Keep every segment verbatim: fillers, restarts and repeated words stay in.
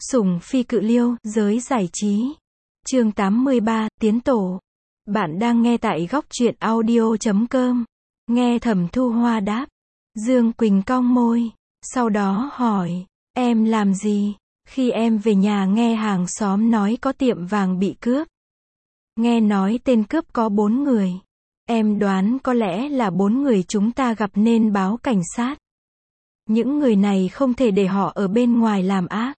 Sủng phi cự liêu, giới giải trí. Chương tám mươi ba, tiến tổ. Bạn đang nghe tại góc truyện audio chấm com. Nghe Thẩm Thu Hoa đáp. Dương Quỳnh cong môi, sau đó hỏi, em làm gì? Khi em về nhà nghe hàng xóm nói có tiệm vàng bị cướp. Nghe nói tên cướp có bốn người. Em đoán có lẽ là bốn người chúng ta gặp nên báo cảnh sát. Những người này không thể để họ ở bên ngoài làm ác.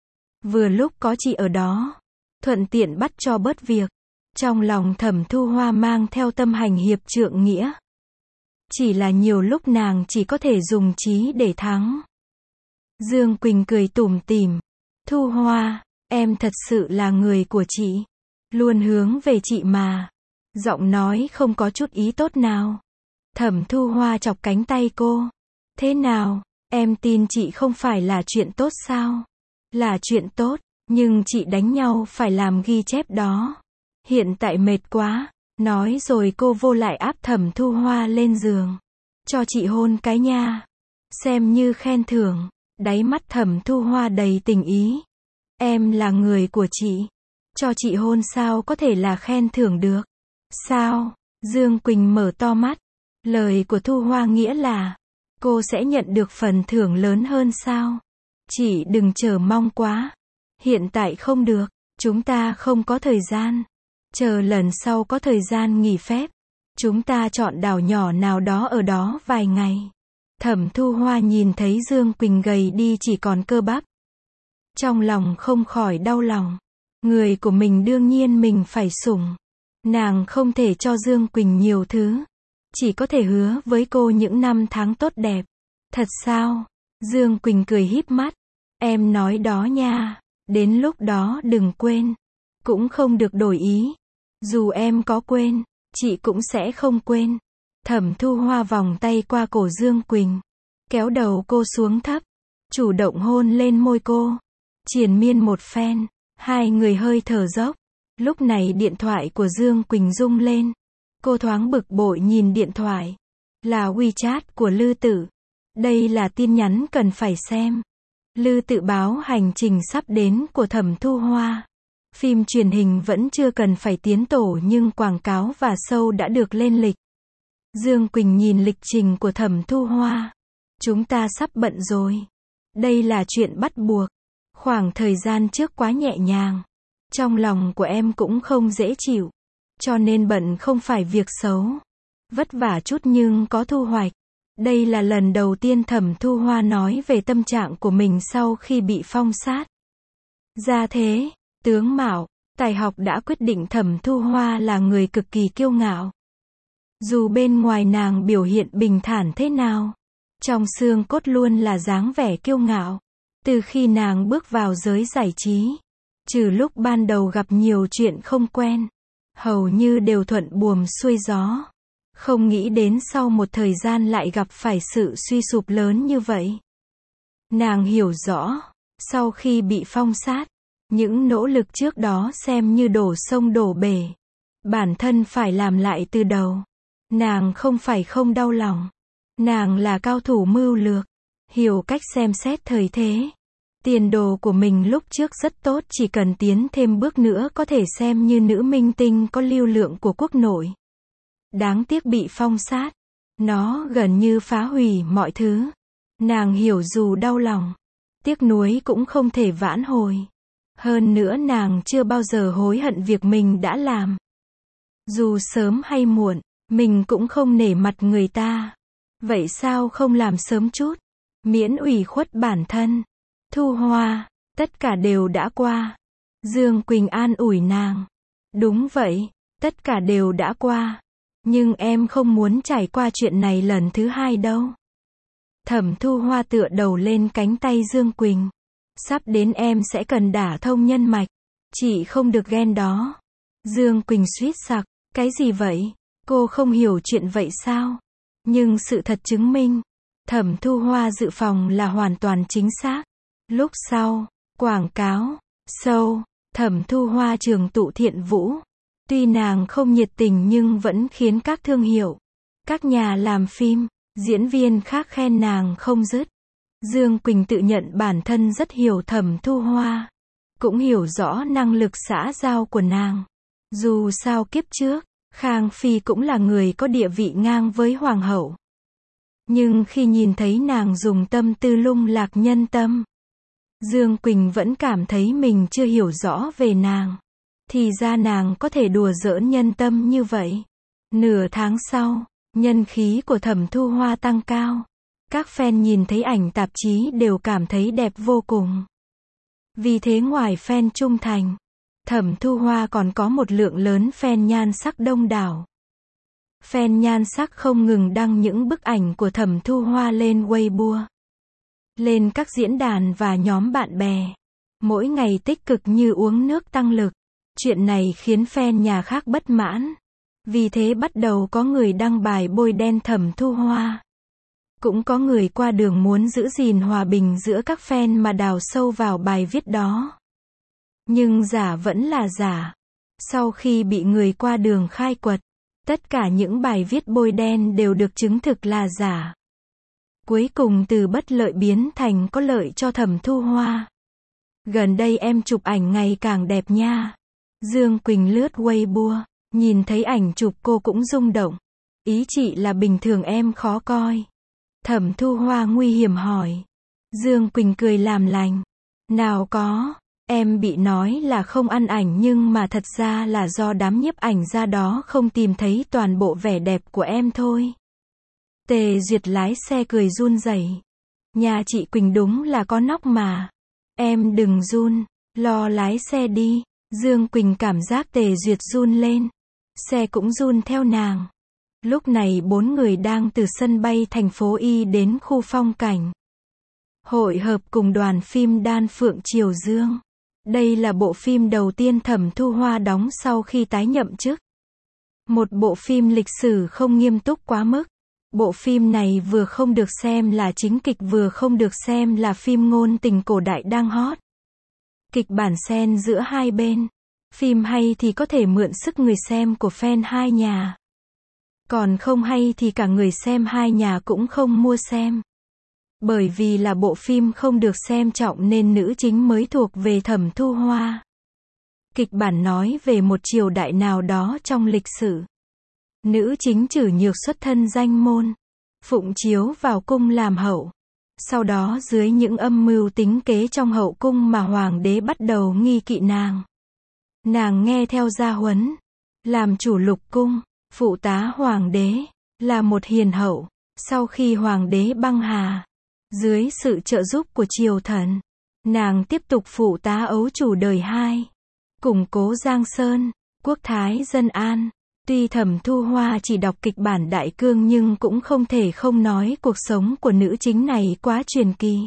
Vừa lúc có chị ở đó, thuận tiện bắt cho bớt việc. Trong lòng Thẩm Thu Hoa mang theo tâm hành hiệp trượng nghĩa. Chỉ là nhiều lúc nàng chỉ có thể dùng trí để thắng. Dương Quỳnh cười tủm tỉm. Thu Hoa, em thật sự là người của chị. Luôn hướng về chị mà. Giọng nói không có chút ý tốt nào. Thẩm Thu Hoa chọc cánh tay cô. Thế nào, em tin chị không phải là chuyện tốt sao? Là chuyện tốt, nhưng chị đánh nhau phải làm ghi chép đó. Hiện tại mệt quá. Nói rồi cô vô lại áp Thẩm Thu Hoa lên giường. Cho chị hôn cái nha. Xem như khen thưởng. Đáy mắt Thẩm Thu Hoa đầy tình ý. Em là người của chị. Cho chị hôn sao có thể là khen thưởng được? Sao? Dương Quỳnh mở to mắt. Lời của Thu Hoa nghĩa là, cô sẽ nhận được phần thưởng lớn hơn sao? Chị đừng chờ mong quá. Hiện tại không được. Chúng ta không có thời gian. Chờ lần sau có thời gian nghỉ phép. Chúng ta chọn đảo nhỏ nào đó ở đó vài ngày. Thẩm Thu Hoa nhìn thấy Dương Quỳnh gầy đi chỉ còn cơ bắp. Trong lòng không khỏi đau lòng. Người của mình đương nhiên mình phải sủng. Nàng không thể cho Dương Quỳnh nhiều thứ. Chỉ có thể hứa với cô những năm tháng tốt đẹp. Thật sao? Dương Quỳnh cười híp mắt. Em nói đó nha. Đến lúc đó đừng quên. Cũng không được đổi ý. Dù em có quên, chị cũng sẽ không quên. Thẩm Thu Hoa vòng tay qua cổ Dương Quỳnh. Kéo đầu cô xuống thấp. Chủ động hôn lên môi cô. Triền miên một phen. Hai người hơi thở dốc. Lúc này điện thoại của Dương Quỳnh rung lên. Cô thoáng bực bội nhìn điện thoại. Là WeChat của Lư Tử. Đây là tin nhắn cần phải xem. Lư Tự báo hành trình sắp đến của Thẩm Thu Hoa. Phim truyền hình vẫn chưa cần phải tiến tổ nhưng quảng cáo và show đã được lên lịch. Dương Quỳnh nhìn lịch trình của Thẩm Thu Hoa. Chúng ta sắp bận rồi. Đây là chuyện bắt buộc. Khoảng thời gian trước quá nhẹ nhàng. Trong lòng của em cũng không dễ chịu. Cho nên bận không phải việc xấu. Vất vả chút nhưng có thu hoạch. Đây là lần đầu tiên Thẩm Thu Hoa nói về tâm trạng của mình sau khi bị phong sát. Ra thế, tướng mạo, tài học đã quyết định Thẩm Thu Hoa là người cực kỳ kiêu ngạo. Dù bên ngoài nàng biểu hiện bình thản thế nào, trong xương cốt luôn là dáng vẻ kiêu ngạo. Từ khi nàng bước vào giới giải trí, trừ lúc ban đầu gặp nhiều chuyện không quen, hầu như đều thuận buồm xuôi gió. Không nghĩ đến sau một thời gian lại gặp phải sự suy sụp lớn như vậy. Nàng hiểu rõ, sau khi bị phong sát, những nỗ lực trước đó xem như đổ sông đổ bể. Bản thân phải làm lại từ đầu. Nàng không phải không đau lòng. Nàng là cao thủ mưu lược, hiểu cách xem xét thời thế. Tiền đồ của mình lúc trước rất tốt, chỉ cần tiến thêm bước nữa có thể xem như nữ minh tinh có lưu lượng của quốc nội. Đáng tiếc bị phong sát. Nó gần như phá hủy mọi thứ. Nàng hiểu dù đau lòng, tiếc nuối cũng không thể vãn hồi. Hơn nữa nàng chưa bao giờ hối hận việc mình đã làm. Dù sớm hay muộn, mình cũng không nể mặt người ta. Vậy sao không làm sớm chút? Miễn ủy khuất bản thân. Thu Hoa, tất cả đều đã qua. Dương Quỳnh an ủi nàng. Đúng vậy, tất cả đều đã qua. Nhưng em không muốn trải qua chuyện này lần thứ hai đâu. Thẩm Thu Hoa tựa đầu lên cánh tay Dương Quỳnh. Sắp đến em sẽ cần đả thông nhân mạch. Chị không được ghen đó. Dương Quỳnh suýt sặc. Cái gì vậy? Cô không hiểu chuyện vậy sao? Nhưng sự thật chứng minh, Thẩm Thu Hoa dự phòng là hoàn toàn chính xác. Lúc sau, quảng cáo, show, Thẩm Thu Hoa trường tụ thiện vũ. Tuy nàng không nhiệt tình nhưng vẫn khiến các thương hiệu, các nhà làm phim, diễn viên khác khen nàng không dứt. Dương Quỳnh tự nhận bản thân rất hiểu Thẩm Thu Hoa, cũng hiểu rõ năng lực xã giao của nàng. Dù sao kiếp trước, Khang Phi cũng là người có địa vị ngang với Hoàng hậu. Nhưng khi nhìn thấy nàng dùng tâm tư lung lạc nhân tâm, Dương Quỳnh vẫn cảm thấy mình chưa hiểu rõ về nàng. Thì ra nàng có thể đùa giỡn nhân tâm như vậy. Nửa tháng sau, nhân khí của Thẩm Thu Hoa tăng cao. Các fan nhìn thấy ảnh tạp chí đều cảm thấy đẹp vô cùng. Vì thế ngoài fan trung thành, Thẩm Thu Hoa còn có một lượng lớn fan nhan sắc đông đảo. Fan nhan sắc không ngừng đăng những bức ảnh của Thẩm Thu Hoa lên Weibo, lên các diễn đàn và nhóm bạn bè. Mỗi ngày tích cực như uống nước tăng lực. Chuyện này khiến fan nhà khác bất mãn. Vì thế bắt đầu có người đăng bài bôi đen Thẩm Thu Hoa. Cũng có người qua đường muốn giữ gìn hòa bình giữa các fan mà đào sâu vào bài viết đó. Nhưng giả vẫn là giả. Sau khi bị người qua đường khai quật, tất cả những bài viết bôi đen đều được chứng thực là giả. Cuối cùng từ bất lợi biến thành có lợi cho Thẩm Thu Hoa. Gần đây em chụp ảnh ngày càng đẹp nha. Dương Quỳnh lướt Weibo, nhìn thấy ảnh chụp cô cũng rung động. Ý chị là bình thường em khó coi. Thẩm Thu Hoa nguy hiểm hỏi. Dương Quỳnh cười làm lành. Nào có, em bị nói là không ăn ảnh nhưng mà thật ra là do đám nhiếp ảnh ra đó không tìm thấy toàn bộ vẻ đẹp của em thôi. Tề Duyệt lái xe cười run rẩy. Nhà chị Quỳnh đúng là có nóc mà. Em đừng run, lo lái xe đi. Dương Quỳnh cảm giác Tề Duyệt run lên. Xe cũng run theo nàng. Lúc này bốn người đang từ sân bay thành phố Y đến khu phong cảnh. Hội hợp cùng đoàn phim Đan Phượng Triều Dương. Đây là bộ phim đầu tiên Thẩm Thu Hoa đóng sau khi tái nhậm chức. Một bộ phim lịch sử không nghiêm túc quá mức. Bộ phim này vừa không được xem là chính kịch vừa không được xem là phim ngôn tình cổ đại đang hot. Kịch bản xen giữa hai bên. Phim hay thì có thể mượn sức người xem của fan hai nhà. Còn không hay thì cả người xem hai nhà cũng không mua xem. Bởi vì là bộ phim không được xem trọng nên nữ chính mới thuộc về Thẩm Thu Hoa. Kịch bản nói về một triều đại nào đó trong lịch sử. Nữ chính Trử Nhược xuất thân danh môn, phụng chiếu vào cung làm hậu. Sau đó dưới những âm mưu tính kế trong hậu cung mà hoàng đế bắt đầu nghi kỵ nàng. Nàng nghe theo gia huấn, làm chủ lục cung, phụ tá hoàng đế, là một hiền hậu. Sau khi hoàng đế băng hà, dưới sự trợ giúp của triều thần, nàng tiếp tục phụ tá ấu chủ đời hai, củng cố Giang Sơn, quốc thái dân an. Tuy Thẩm Thu Hoa chỉ đọc kịch bản đại cương nhưng cũng không thể không nói cuộc sống của nữ chính này quá truyền kỳ.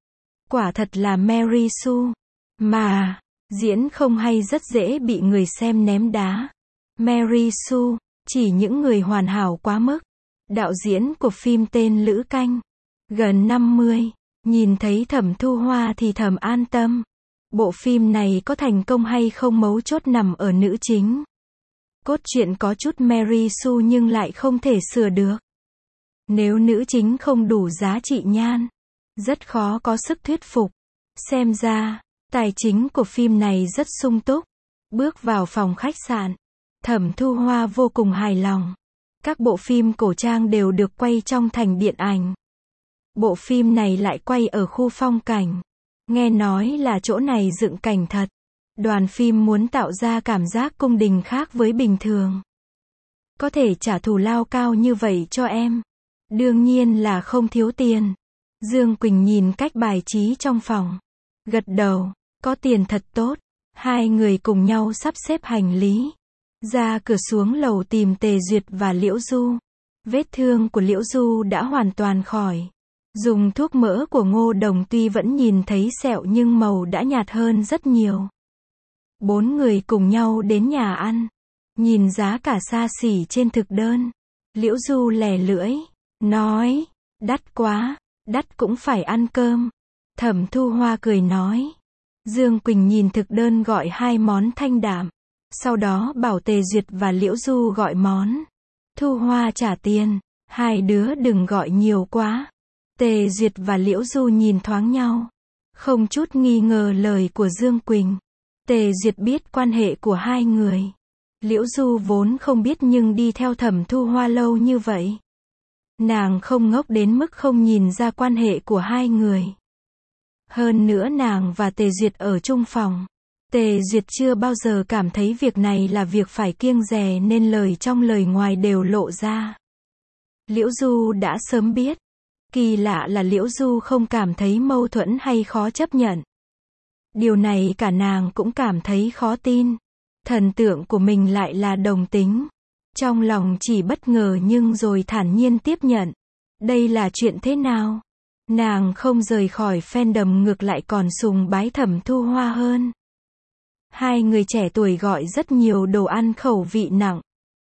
Quả thật là Mary Sue. Mà, diễn không hay rất dễ bị người xem ném đá. Mary Sue, chỉ những người hoàn hảo quá mức. Đạo diễn của phim tên Lữ Canh, gần năm mươi, nhìn thấy Thẩm Thu Hoa thì thầm an tâm. Bộ phim này có thành công hay không mấu chốt nằm ở nữ chính. Cốt truyện có chút Mary Sue nhưng lại không thể sửa được. Nếu nữ chính không đủ giá trị nhan, rất khó có sức thuyết phục. Xem ra, tài chính của phim này rất sung túc. Bước vào phòng khách sạn, Thẩm Thu Hoa vô cùng hài lòng. Các bộ phim cổ trang đều được quay trong thành điện ảnh. Bộ phim này lại quay ở khu phong cảnh. Nghe nói là chỗ này dựng cảnh thật. Đoàn phim muốn tạo ra cảm giác cung đình khác với bình thường. Có thể trả thù lao cao như vậy cho em. Đương nhiên là không thiếu tiền. Dương Quỳnh nhìn cách bài trí trong phòng. Gật đầu, có tiền thật tốt. Hai người cùng nhau sắp xếp hành lý. Ra cửa xuống lầu tìm Tề Duyệt và Liễu Du. Vết thương của Liễu Du đã hoàn toàn khỏi. Dùng thuốc mỡ của Ngô Đồng tuy vẫn nhìn thấy sẹo nhưng màu đã nhạt hơn rất nhiều. Bốn người cùng nhau đến nhà ăn. Nhìn giá cả xa xỉ trên thực đơn. Liễu Du lè lưỡi, nói, đắt quá, đắt cũng phải ăn cơm. Thẩm Thu Hoa cười nói. Dương Quỳnh nhìn thực đơn gọi hai món thanh đạm. Sau đó bảo Tề Duyệt và Liễu Du gọi món. Thu Hoa trả tiền, hai đứa đừng gọi nhiều quá. Tề Duyệt và Liễu Du nhìn thoáng nhau. Không chút nghi ngờ lời của Dương Quỳnh. Tề Duyệt biết quan hệ của hai người. Liễu Du vốn không biết nhưng đi theo Thẩm Thu Hoa lâu như vậy. Nàng không ngốc đến mức không nhìn ra quan hệ của hai người. Hơn nữa nàng và Tề Duyệt ở chung phòng. Tề Duyệt chưa bao giờ cảm thấy việc này là việc phải kiêng dè nên lời trong lời ngoài đều lộ ra. Liễu Du đã sớm biết. Kỳ lạ là Liễu Du không cảm thấy mâu thuẫn hay khó chấp nhận. Điều này cả nàng cũng cảm thấy khó tin. Thần tượng của mình lại là đồng tính. Trong lòng chỉ bất ngờ nhưng rồi thản nhiên tiếp nhận. Đây là chuyện thế nào? Nàng không rời khỏi fandom ngược lại còn sùng bái Thẩm Thu Hoa hơn. Hai người trẻ tuổi gọi rất nhiều đồ ăn khẩu vị nặng.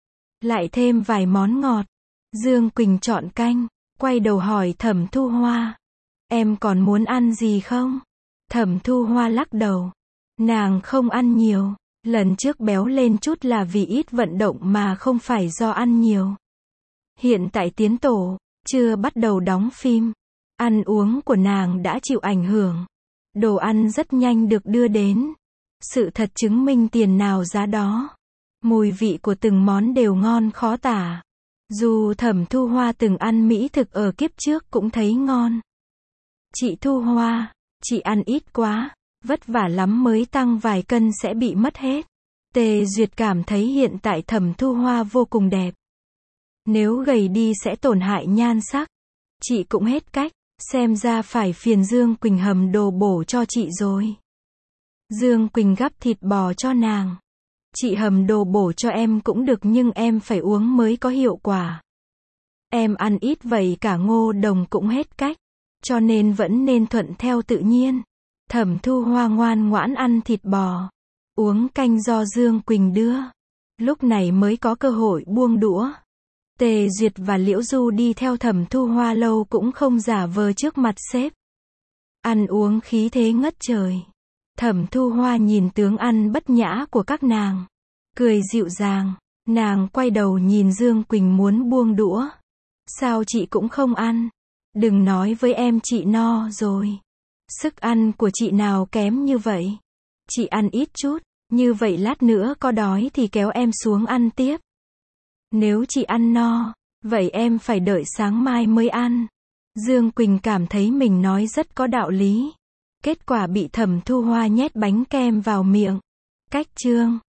Lại thêm vài món ngọt. Dương Quỳnh chọn canh, quay đầu hỏi Thẩm Thu Hoa. Em còn muốn ăn gì không? Thẩm Thu Hoa lắc đầu. Nàng không ăn nhiều. Lần trước béo lên chút là vì ít vận động mà không phải do ăn nhiều. Hiện tại tiến tổ, chưa bắt đầu đóng phim. Ăn uống của nàng đã chịu ảnh hưởng. Đồ ăn rất nhanh được đưa đến. Sự thật chứng minh tiền nào giá đó. Mùi vị của từng món đều ngon khó tả. Dù Thẩm Thu Hoa từng ăn mỹ thực ở kiếp trước cũng thấy ngon. Chị Thu Hoa, chị ăn ít quá, vất vả lắm mới tăng vài cân sẽ bị mất hết. Tề Duyệt cảm thấy hiện tại Thẩm Thu Hoa vô cùng đẹp. Nếu gầy đi sẽ tổn hại nhan sắc. Chị cũng hết cách, xem ra phải phiền Dương Quỳnh hầm đồ bổ cho chị rồi. Dương Quỳnh gắp thịt bò cho nàng. Chị hầm đồ bổ cho em cũng được nhưng em phải uống mới có hiệu quả. Em ăn ít vậy cả Ngô Đồng cũng hết cách. Cho nên vẫn nên thuận theo tự nhiên. Thẩm Thu Hoa ngoan ngoãn ăn thịt bò. Uống canh do Dương Quỳnh đưa. Lúc này mới có cơ hội buông đũa. Tề Duyệt và Liễu Du đi theo Thẩm Thu Hoa lâu cũng không giả vờ trước mặt sếp. Ăn uống khí thế ngất trời. Thẩm Thu Hoa nhìn tướng ăn bất nhã của các nàng. Cười dịu dàng. Nàng quay đầu nhìn Dương Quỳnh muốn buông đũa. Sao chị cũng không ăn? Đừng nói với em chị no rồi. Sức ăn của chị nào kém như vậy? Chị ăn ít chút. Như vậy lát nữa có đói thì kéo em xuống ăn tiếp. Nếu chị ăn no, vậy em phải đợi sáng mai mới ăn. Dương Quỳnh cảm thấy mình nói rất có đạo lý. Kết quả bị Thẩm Thu Hoa nhét bánh kem vào miệng. Cách chương